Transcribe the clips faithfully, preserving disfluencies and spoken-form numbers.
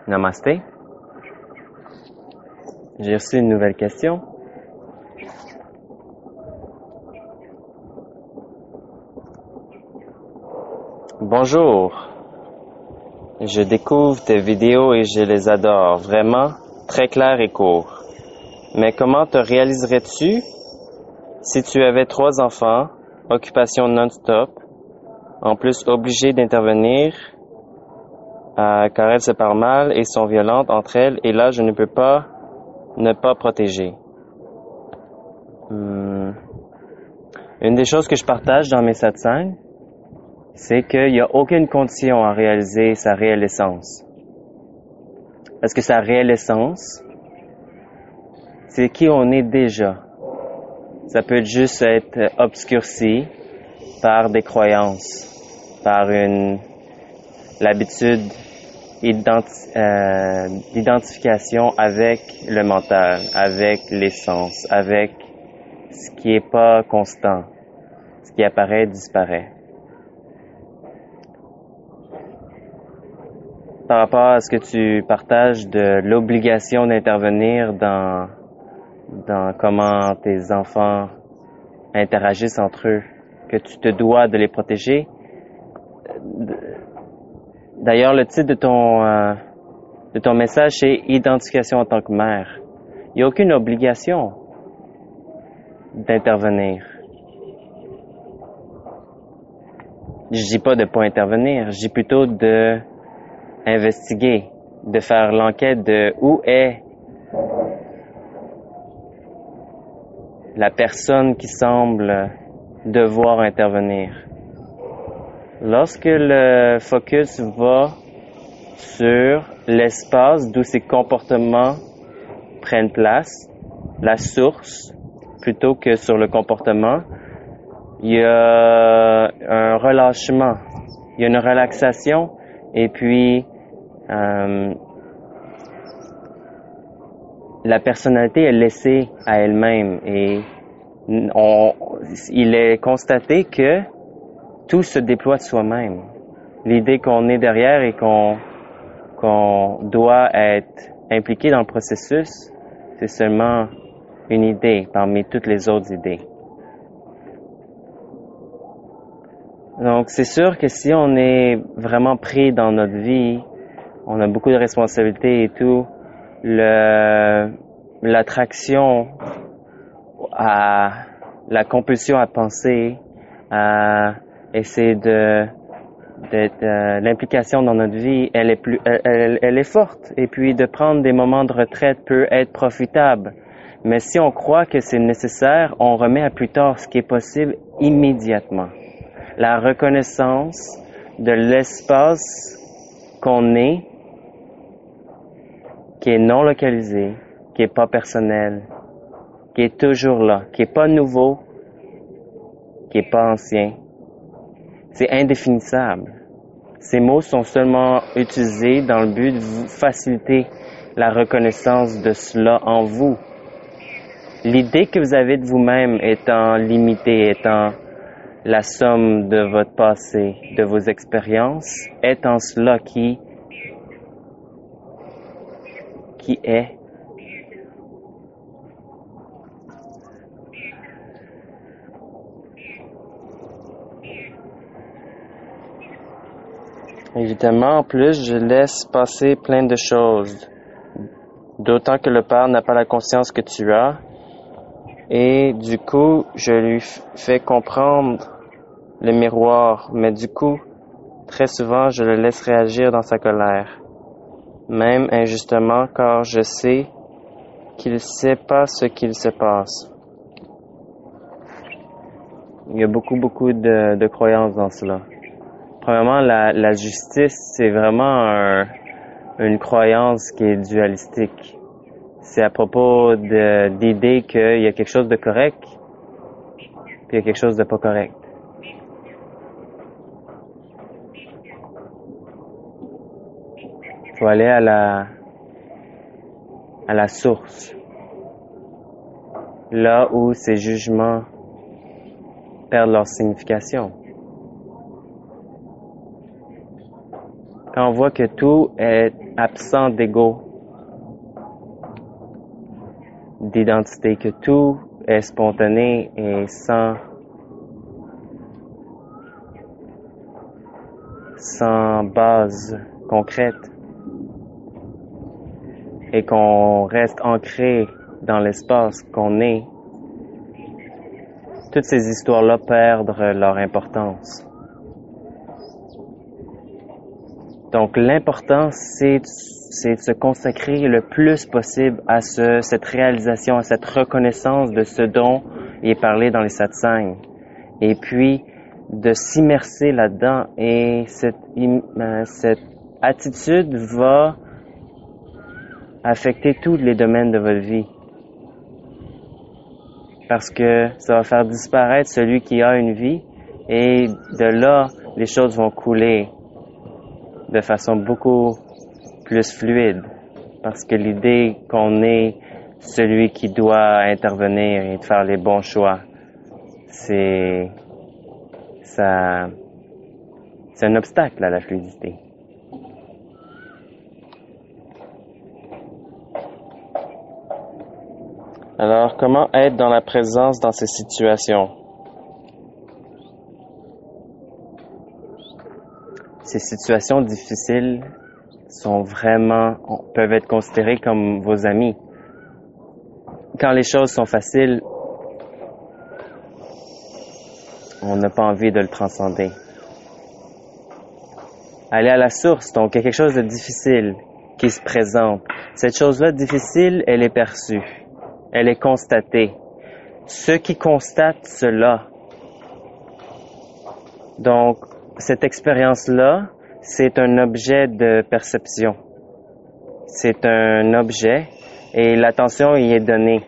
Namasté. J'ai reçu une nouvelle question. Bonjour. Je découvre tes vidéos et je les adore. Vraiment, très clair et court. Mais comment te réaliserais-tu si tu avais trois enfants, occupation non-stop, en plus obligé d'intervenir euh, car elles se parlent mal et sont violentes entre elles, et là je ne peux pas ne pas protéger. Hmm. Une des choses que je partage dans mes satsangs, c'est qu'il n'y a aucune condition à réaliser sa réelle essence. Parce que sa réelle essence, c'est qui on est déjà. Ça peut juste être obscurci par des croyances, par une l'habitude identi- euh, d'identification avec le mental, avec l'essence, avec ce qui est pas constant, ce qui apparaît disparaît. Par rapport à ce que tu partages de l'obligation d'intervenir dans dans comment tes enfants interagissent entre eux, que tu te dois de les protéger. D'ailleurs, le titre de ton euh, de ton message, c'est identification en tant que mère. Il n'y a aucune obligation d'intervenir. Je dis pas de pas intervenir, je dis plutôt de investiguer, de faire l'enquête de où est la personne qui semble devoir intervenir. Lorsque le focus va sur l'espace d'où ces comportements prennent place, la source, plutôt que sur le comportement, il y a un relâchement, il y a une relaxation, et puis euh, la personnalité est laissée à elle-même, et on, il est constaté que tout se déploie de soi-même. L'idée qu'on est derrière et qu'on qu'on doit être impliqué dans le processus, c'est seulement une idée parmi toutes les autres idées. Donc, c'est sûr que si on est vraiment pris dans notre vie, on a beaucoup de responsabilités et tout, le, l'attraction à la compulsion à penser, à essayer de d'être euh, l'implication dans notre vie, elle est plus elle, elle, elle est forte, et puis de prendre des moments de retraite peut être profitable. Mais si on croit que c'est nécessaire, on remet à plus tard ce qui est possible immédiatement. La reconnaissance de l'espace qu'on est, qui est non localisé, qui est pas personnel, qui est toujours là, qui est pas nouveau, qui est pas ancien. C'est indéfinissable. Ces mots sont seulement utilisés dans le but de vous faciliter la reconnaissance de cela en vous. L'idée que vous avez de vous-même étant limitée, étant la somme de votre passé, de vos expériences, est en cela qui, qui est. Évidemment, en plus, je laisse passer plein de choses, d'autant que le Père n'a pas la conscience que tu as, et du coup, je lui fais comprendre le miroir, mais du coup, très souvent, je le laisse réagir dans sa colère, même injustement, car je sais qu'il ne sait pas ce qu'il se passe. Il y a beaucoup, beaucoup de, de croyances dans cela. Premièrement, la, la justice, c'est vraiment un, une croyance qui est dualistique. C'est à propos de l'idée qu'il y a quelque chose de correct, puis il y a quelque chose de pas correct. Il faut aller à la, à la source, là où ces jugements perdent leur signification. quand on voit que tout est absent d'ego, d'identité, que tout est spontané et sans, sans base concrète, et qu'on reste ancré dans l'espace qu'on est, toutes ces histoires-là perdent leur importance. Donc l'important, c'est, c'est de se consacrer le plus possible à ce, cette réalisation, à cette reconnaissance de ce dont il est parlé dans les satsangs. Et puis, de s'immerser là-dedans. Et cette, cette attitude va affecter tous les domaines de votre vie. Parce que ça va faire disparaître celui qui a une vie, et de là, les choses vont couler de façon beaucoup plus fluide. Parce que l'idée qu'on est celui qui doit intervenir et faire les bons choix, c'est, ça, c'est un obstacle à la fluidité. Alors, comment être dans la présence dans ces situations? Ces situations difficiles sont vraiment, peuvent être considérées comme vos amis. Quand les choses sont faciles, on n'a pas envie de le transcender. Aller à la source, donc il y a quelque chose de difficile qui se présente. Cette chose-là difficile, elle est perçue. Elle est constatée. Ceux qui constatent cela, donc cette expérience-là, c'est un objet de perception. C'est un objet et l'attention y est donnée.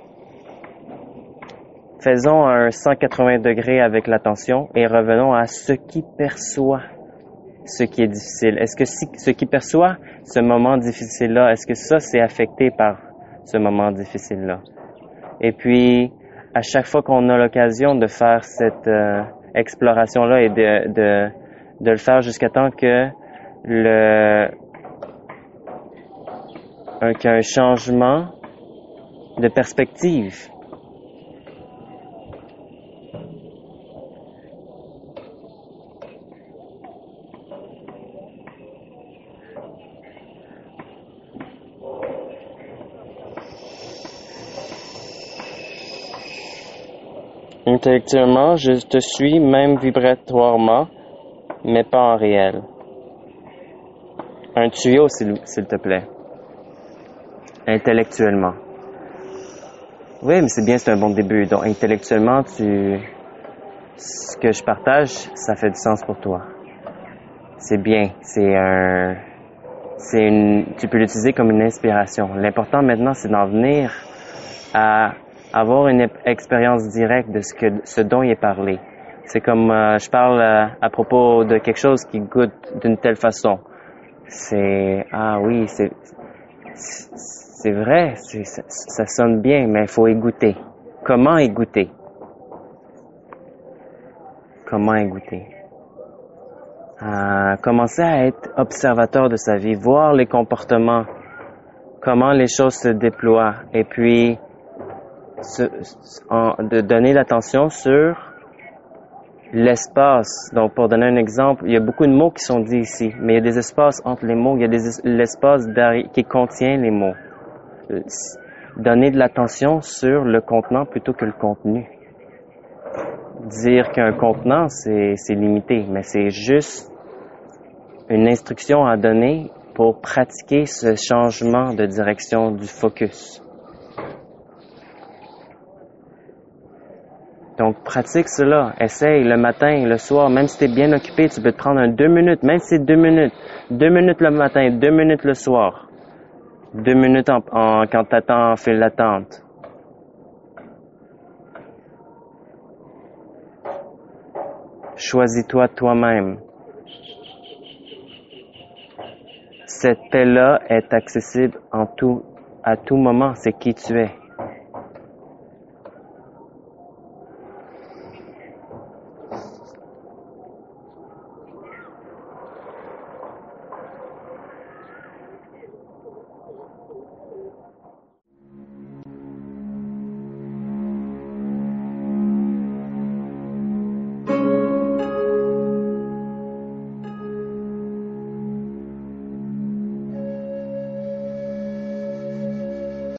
Faisons un cent quatre-vingts degrés avec l'attention et revenons à ce qui perçoit ce qui est difficile. Est-ce que si, ce qui perçoit ce moment difficile-là, est-ce que ça, c'est affecté par ce moment difficile-là? Et puis, à chaque fois qu'on a l'occasion de faire cette euh, exploration-là et de, de, de le faire jusqu'à temps que le un, qu'il y a un changement de perspective. Intellectuellement, je te suis même vibratoirement, mais pas en réel. Un tuyau, s'il, s'il te plaît. Intellectuellement. Oui, mais c'est bien, c'est un bon début. Donc, intellectuellement, tu, ce que je partage, ça fait du sens pour toi. C'est bien. C'est un, c'est une, tu peux l'utiliser comme une inspiration. L'important maintenant, c'est d'en venir à avoir une expérience directe de ce que, ce dont il est parlé. C'est comme, euh, je parle euh, à propos de quelque chose qui goûte d'une telle façon. C'est, ah oui, c'est, c'est vrai, c'est, ça, ça sonne bien, mais il faut y goûter. Comment y goûter? Comment y goûter? Euh, commencer à être observateur de sa vie, voir les comportements, comment les choses se déploient, et puis se, en, de donner l'attention sur l'espace. Donc, pour donner un exemple, il y a beaucoup de mots qui sont dits ici, mais il y a des espaces entre les mots, il y a des, l'espace qui contient les mots. Donner de l'attention sur le contenant plutôt que le contenu. Dire qu'un contenant, c'est, c'est limité, mais c'est juste une instruction à donner pour pratiquer ce changement de direction du focus. Donc, pratique cela. Essaye le matin, le soir, même si tu es bien occupé, tu peux te prendre un deux minutes, même si c'est deux minutes. Deux minutes le matin, deux minutes le soir. Deux minutes en, en, quand tu attends en file d'attente. Choisis-toi toi-même. Cette paix-là est accessible en tout, à tout moment. C'est qui tu es.